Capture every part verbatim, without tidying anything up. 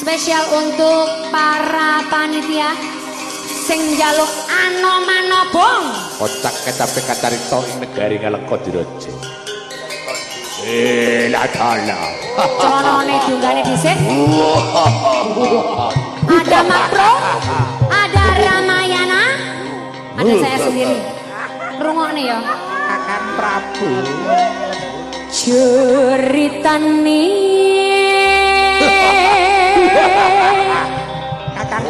Spesial untuk para panitia sing njaluk Anoman Bong. Kocak kecape kacarita ing negari Ngaleka Diraja. Eh, la dala. Celonone dunggane dhisik. Ada Makro, ada Ramayana, ada saya sendiri. Rungokne ya. Kakang Prabu. Ceritane Kakang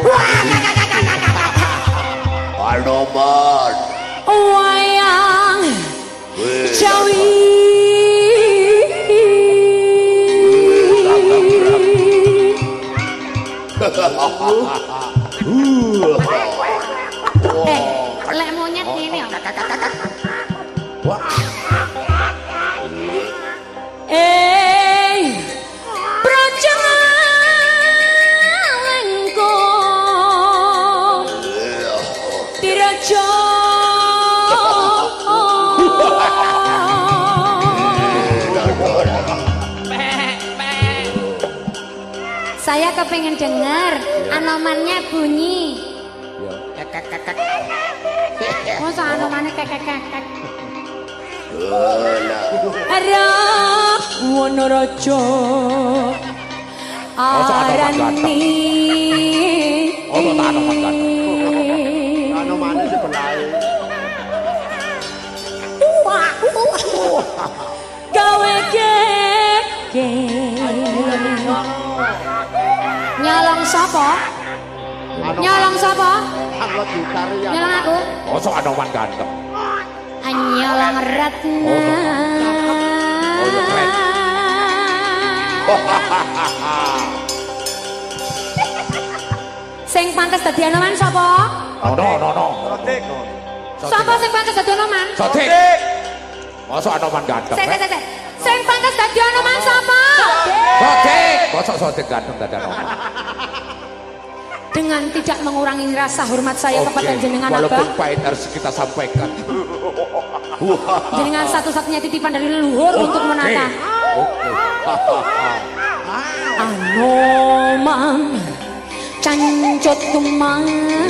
Anoman. wayang Jawi. Eh, lek monyet ngene ya. Eh, projalengko Diraja. Saya kepengen dengar anomannya bunyi. Masa anomannya kekek-kekek. Arah Wonoraja Arani. Oh, tak anoman kan. Anomane sebelah. Wah, gawe gege. Nyolong sapa? Nyolong sapa? Nyolong aku. Masa anoman ganteng. Nyolong Ratna. Oh, ya keren. Sing pantes dadi anoman sapa? Oh, no, no, no. Sapa sing pantes dadi anoman? Sodik. Masa anoman ganteng. Sik, sik, sik. Sing pantes dadi anoman sapa? Sodik. Masa sodik ganteng dadi anoman. Dengan tidak mengurangi rasa hormat saya Oke, kepada jenengan walaupun Abah. pahit harus kita sampaikan. Jenengan satu-satunya titipan dari leluhur untuk menata. Oke. Anoman cancut tumang.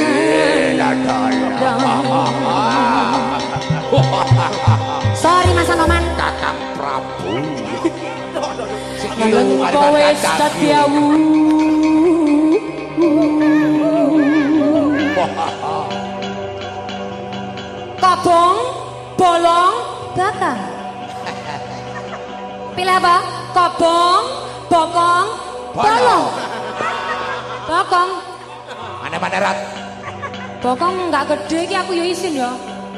Sorry Mas Anoman. Kakang Prabu. Kowe setiawu. Kobong, bolong, bakang. Pilih apa? Kobong, bokong, bolong. Bokong. Mana-mana Rat? Bokong nggak gede ki aku yo isin ya.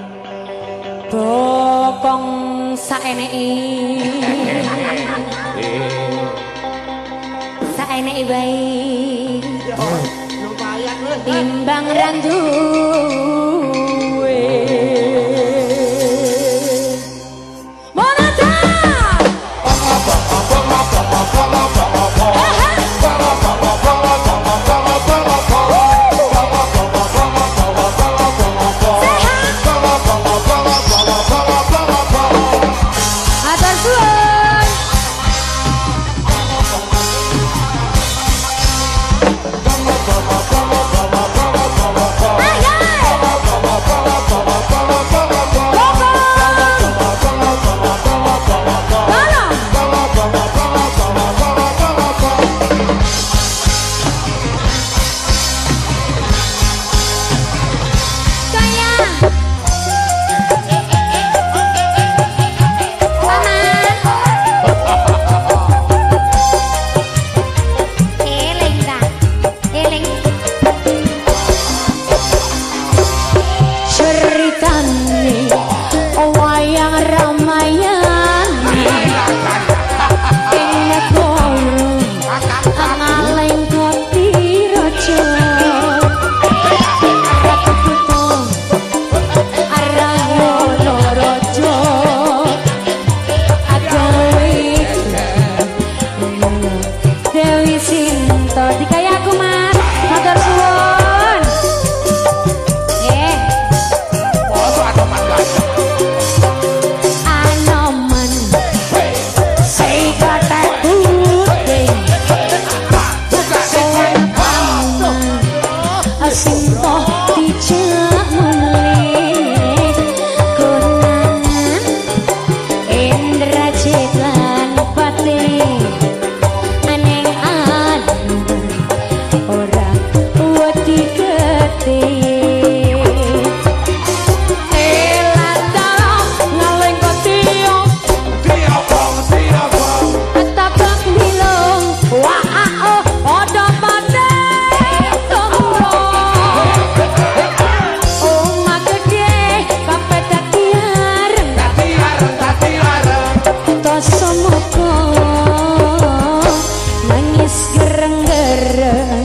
Bokong saeneki. Saeneki bae. Timbang randu. bareng